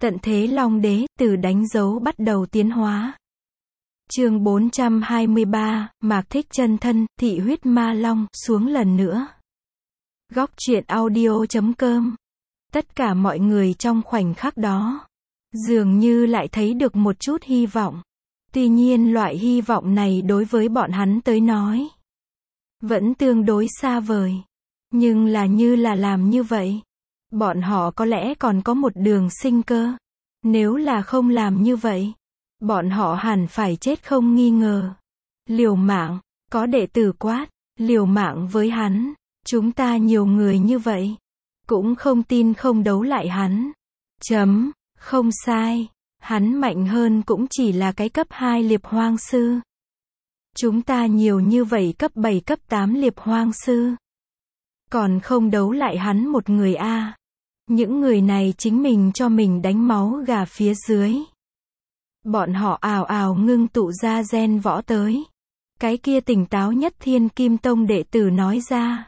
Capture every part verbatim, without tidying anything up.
Tận thế Long Đế, từ đánh dấu bắt đầu tiến hóa. Chương bốn trăm hai mươi ba, Mạc Thích chân thân, thị huyết ma long, xuống lần nữa. Góc truyện audio chấm com. Tất cả mọi người trong khoảnh khắc đó, dường như lại thấy được một chút hy vọng. Tuy nhiên loại hy vọng này đối với bọn hắn tới nói, vẫn tương đối xa vời. Nhưng là như là làm như vậy, bọn họ có lẽ còn có một đường sinh cơ. Nếu là không làm như vậy, bọn họ hẳn phải chết không nghi ngờ. Liều mạng, có đệ tử quát, liều mạng với hắn, chúng ta nhiều người như vậy, cũng không tin không đấu lại hắn. Chấm, không sai, hắn mạnh hơn cũng chỉ là cái cấp hai liệp hoang sư. Chúng ta nhiều như vậy cấp bảy cấp tám liệp hoang sư, còn không đấu lại hắn một người a. Những người này chính mình cho mình đánh máu gà phía dưới. Bọn họ ào ào ngưng tụ ra gen võ tới. Cái kia tỉnh táo nhất Thiên Kim Tông đệ tử nói ra.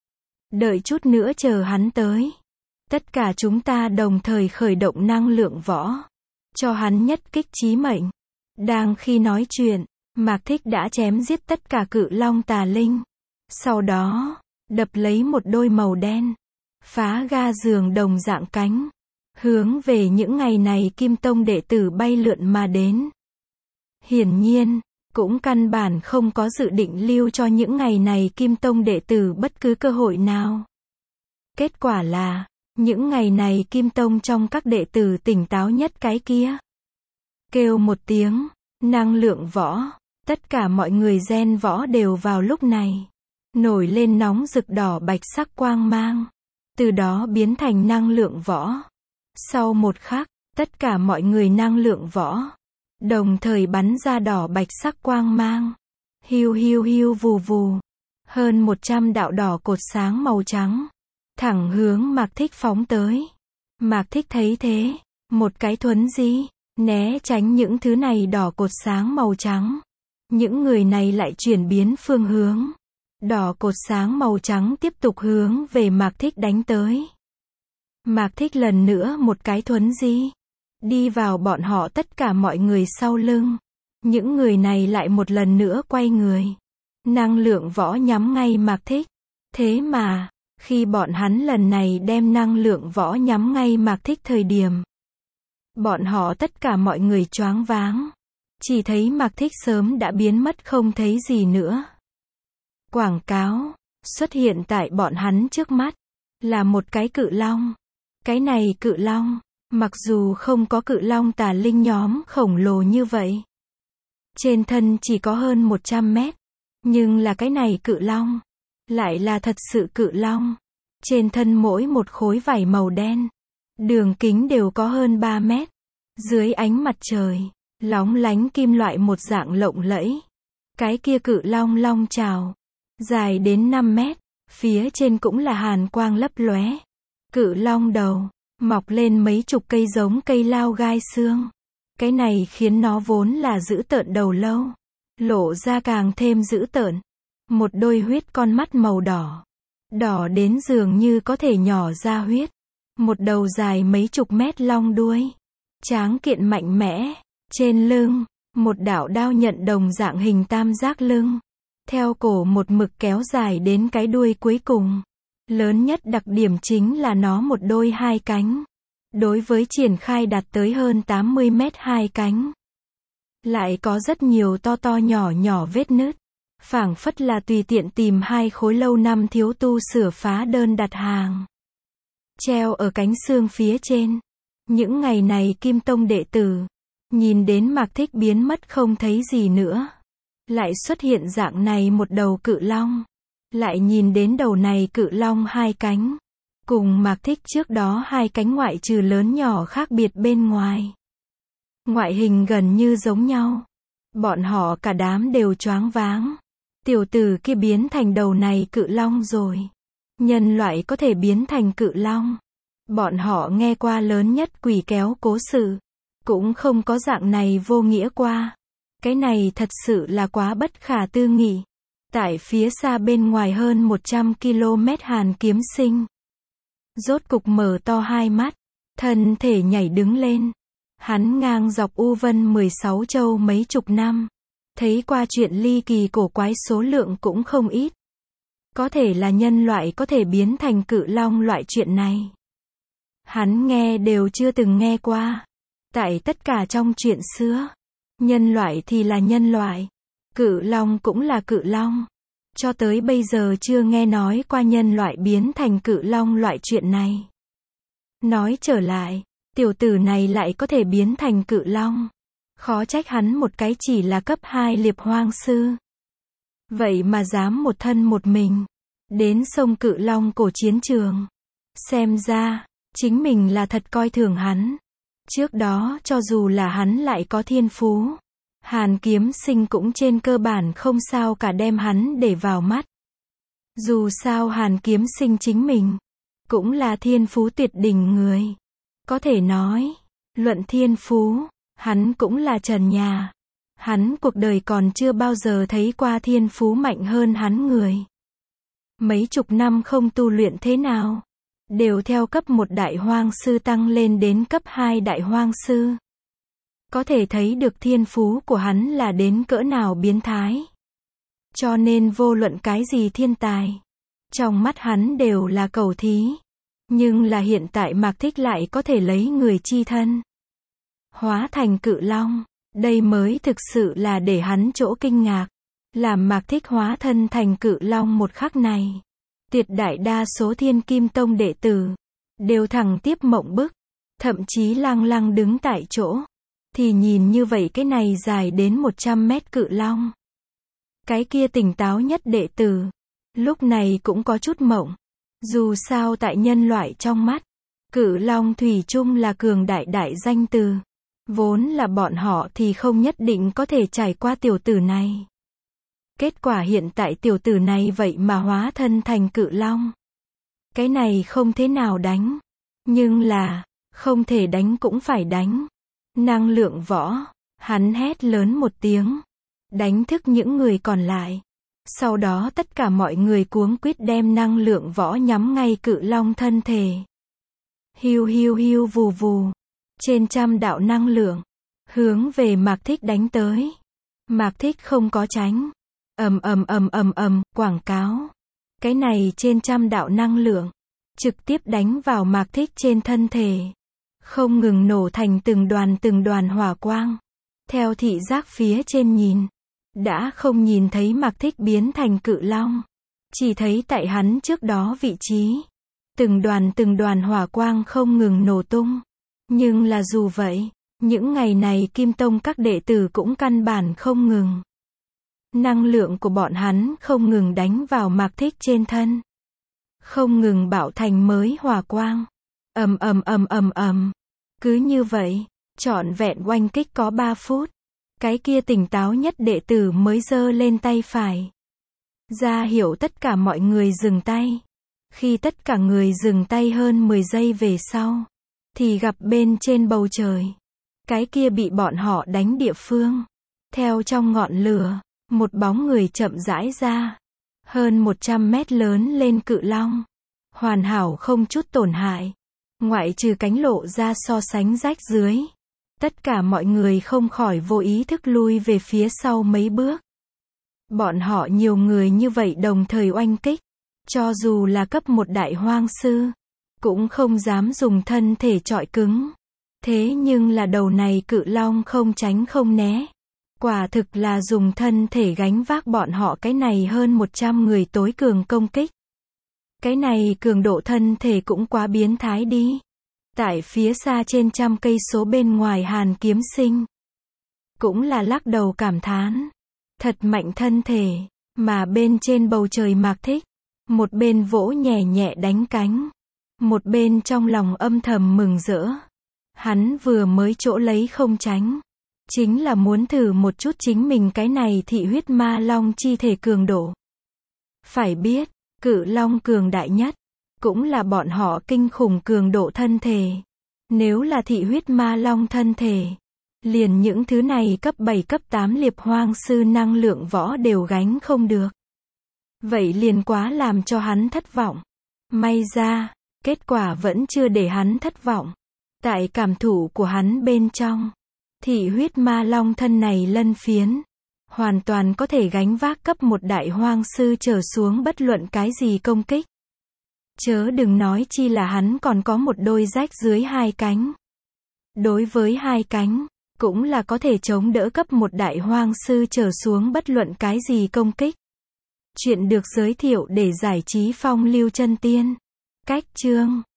Đợi chút nữa chờ hắn tới. Tất cả chúng ta đồng thời khởi động năng lượng võ. Cho hắn nhất kích chí mệnh. Đang khi nói chuyện, Mạc Thích đã chém giết tất cả cự long tà linh. Sau đó, đập lấy một đôi màu đen, phá ga giường đồng dạng cánh, hướng về những ngày này Kim Tông đệ tử bay lượn mà đến. Hiển nhiên, cũng căn bản không có dự định lưu cho những ngày này Kim Tông đệ tử bất cứ cơ hội nào. Kết quả là, những ngày này Kim Tông trong các đệ tử tỉnh táo nhất cái kia, kêu một tiếng, năng lượng võ, tất cả mọi người gen võ đều vào lúc này nổi lên nóng rực đỏ bạch sắc quang mang, từ đó biến thành năng lượng võ. Sau một khắc, tất cả mọi người năng lượng võ đồng thời bắn ra đỏ bạch sắc quang mang. Hiu hiu hiu vù vù, hơn một trăm đạo đỏ cột sáng màu trắng thẳng hướng Mạc Thích phóng tới. Mạc Thích thấy thế, một cái thuấn di, né tránh những thứ này đỏ cột sáng màu trắng. Những người này lại chuyển biến phương hướng. Đỏ cột sáng màu trắng tiếp tục hướng về Mạc Thích đánh tới. Mạc Thích lần nữa một cái thuấn di, đi vào bọn họ tất cả mọi người sau lưng. Những người này lại một lần nữa quay người. Năng lượng võ nhắm ngay Mạc Thích. Thế mà, khi bọn hắn lần này đem năng lượng võ nhắm ngay Mạc Thích thời điểm, bọn họ tất cả mọi người choáng váng. Chỉ thấy Mạc Thích sớm đã biến mất không thấy gì nữa. Quảng cáo xuất hiện tại bọn hắn trước mắt là một cái cự long. Cái này cự long, mặc dù không có cự long tà linh nhóm khổng lồ như vậy, trên thân chỉ có hơn một trăm mét, nhưng là cái này cự long lại là thật sự cự long. Trên thân mỗi một khối vảy màu đen, đường kính đều có hơn ba mét. Dưới ánh mặt trời, lóng lánh kim loại một dạng lộng lẫy. Cái kia cự long long trào, dài đến năm mét, phía trên cũng là hàn quang lấp lóe. Cự long đầu, mọc lên mấy chục cây giống cây lao gai xương. Cái này khiến nó vốn là dữ tợn đầu lâu, lộ ra càng thêm dữ tợn. Một đôi huyết con mắt màu đỏ, đỏ đến dường như có thể nhỏ ra huyết. Một đầu dài mấy chục mét long đuôi, tráng kiện mạnh mẽ. Trên lưng, một đạo đao nhận đồng dạng hình tam giác lưng, theo cổ một mực kéo dài đến cái đuôi cuối cùng. Lớn nhất đặc điểm chính là nó một đôi hai cánh. Đối với triển khai đạt tới hơn tám mươi mét hai cánh, lại có rất nhiều to to nhỏ nhỏ vết nứt. Phảng phất là tùy tiện tìm hai khối lâu năm thiếu tu sửa phá đơn đặt hàng, treo ở cánh xương phía trên. Những ngày này Kim Tông đệ tử nhìn đến Mạc Thích biến mất không thấy gì nữa, lại xuất hiện dạng này một đầu cự long, lại nhìn đến đầu này cự long hai cánh, cùng Mạc Thích trước đó hai cánh ngoại trừ lớn nhỏ khác biệt bên ngoài, ngoại hình gần như giống nhau. Bọn họ cả đám đều choáng váng. Tiểu tử kia biến thành đầu này cự long rồi. Nhân loại có thể biến thành cự long. Bọn họ nghe qua lớn nhất quỷ kéo cố sự, cũng không có dạng này vô nghĩa qua. Cái này thật sự là quá bất khả tư nghị. Tại phía xa bên ngoài hơn một trăm ki lô mét Hàn Kiếm Sinh rốt cục mở to hai mắt, Thân thể nhảy đứng lên. Hắn ngang dọc U Vân mười sáu châu mấy chục năm. Thấy qua chuyện ly kỳ cổ quái số lượng cũng không ít. Có thể là nhân loại có thể biến thành cự long loại chuyện này. Hắn nghe đều chưa từng nghe qua. Tại tất cả trong chuyện xưa, nhân loại thì là nhân loại, cự long cũng là cự long. Cho tới bây giờ chưa nghe nói qua nhân loại biến thành cự long loại chuyện này. Nói trở lại, tiểu tử này lại có thể biến thành cự long. Khó trách hắn một cái chỉ là cấp hai liệp hoang sư. Vậy mà dám một thân một mình đến sông Cự Long cổ chiến trường. Xem ra, chính mình là thật coi thường hắn. Trước đó cho dù là hắn lại có thiên phú, Hàn Kiếm Sinh cũng trên cơ bản không sao cả đem hắn để vào mắt. Dù sao Hàn Kiếm Sinh chính mình cũng là thiên phú tuyệt đỉnh người. Có thể nói, luận thiên phú, hắn cũng là trần nhà. Hắn cuộc đời còn chưa bao giờ thấy qua thiên phú mạnh hơn hắn người. Mấy chục năm không tu luyện thế nào, đều theo cấp một đại hoang sư tăng lên đến cấp hai đại hoang sư. Có thể thấy được thiên phú của hắn là đến cỡ nào biến thái. Cho nên vô luận cái gì thiên tài, trong mắt hắn đều là cầu thí. Nhưng là hiện tại Mạc Thích lại có thể lấy người chi thân hóa thành cự long. Đây mới thực sự là để hắn chỗ kinh ngạc. Làm Mạc Thích hóa thân thành cự long một khắc này, tuyệt đại đa số Thiên Kim Tông đệ tử đều thẳng tiếp mộng bức, thậm chí lăng lăng đứng tại chỗ. Thì nhìn như vậy cái này dài đến một trăm mét cự long. Cái kia tỉnh táo nhất đệ tử, lúc này cũng có chút mộng. Dù sao tại nhân loại trong mắt, cự long thủy chung là cường đại đại danh từ. Vốn là bọn họ thì không nhất định có thể trải qua tiểu tử này. Kết quả hiện tại tiểu tử này vậy mà hóa thân thành cự long. Cái này không thế nào đánh. Nhưng là, không thể đánh cũng phải đánh. Năng lượng võ, hắn hét lớn một tiếng. Đánh thức những người còn lại. Sau đó tất cả mọi người cuống quýt đem năng lượng võ nhắm ngay cự long thân thể. Hiu hiu hiu vù vù. Trên trăm đạo năng lượng, hướng về Mạc Thích đánh tới. Mạc Thích không có tránh. Ầm ầm ầm ầm ầm, quảng cáo. Cái này trên trăm đạo năng lượng, trực tiếp đánh vào Mạc Thích trên thân thể. Không ngừng nổ thành từng đoàn từng đoàn hỏa quang. Theo thị giác phía trên nhìn, đã không nhìn thấy Mạc Thích biến thành cự long. Chỉ thấy tại hắn trước đó vị trí. Từng đoàn từng đoàn hỏa quang không ngừng nổ tung. Nhưng là dù vậy, những ngày này Kim Tông các đệ tử cũng căn bản không ngừng. Năng lượng của bọn hắn không ngừng đánh vào Mạc Thích trên thân. Không ngừng bạo thành mới hỏa quang. Ầm ầm ầm ầm ầm. Cứ như vậy, trọn vẹn oanh kích có ba phút. Cái kia tỉnh táo nhất đệ tử mới giơ lên tay phải. Ra hiệu tất cả mọi người dừng tay. Khi tất cả người dừng tay hơn mười giây về sau, thì gặp bên trên bầu trời, cái kia bị bọn họ đánh địa phương. Theo trong ngọn lửa, một bóng người chậm rãi ra. Hơn một trăm mét lớn lên cự long. Hoàn hảo không chút tổn hại. Ngoại trừ cánh lộ ra so sánh rách dưới. Tất cả mọi người không khỏi vô ý thức lui về phía sau mấy bước. Bọn họ nhiều người như vậy đồng thời oanh kích. Cho dù là cấp một đại hoang sư, cũng không dám dùng thân thể trọi cứng. Thế nhưng là đầu này cự long không tránh không né. Quả thực là dùng thân thể gánh vác bọn họ cái này hơn một trăm người tối cường công kích. Cái này cường độ thân thể cũng quá biến thái đi. Tại phía xa trên trăm cây số bên ngoài Hàn Kiếm Sinh, cũng là lắc đầu cảm thán. Thật mạnh thân thể, mà bên trên bầu trời Mạc Thích, một bên vỗ nhẹ nhẹ đánh cánh. Một bên trong lòng âm thầm mừng rỡ. Hắn vừa mới chỗ lấy không tránh. Chính là muốn thử một chút chính mình cái này thị huyết ma long chi thể cường độ. Phải biết, cự long cường đại nhất, cũng là bọn họ kinh khủng cường độ thân thể. Nếu là thị huyết ma long thân thể, liền những thứ này cấp bảy cấp tám liệp hoang sư năng lượng võ đều gánh không được. Vậy liền quá làm cho hắn thất vọng. May ra, kết quả vẫn chưa để hắn thất vọng. Tại cảm thụ của hắn bên trong, thị huyết ma long thân này lân phiến, hoàn toàn có thể gánh vác cấp một đại hoang sư trở xuống bất luận cái gì công kích. Chớ đừng nói chi là hắn còn có một đôi rách dưới hai cánh. Đối với hai cánh, cũng là có thể chống đỡ cấp một đại hoang sư trở xuống bất luận cái gì công kích. Chuyện được giới thiệu để giải trí phong lưu chân tiên. Cách chương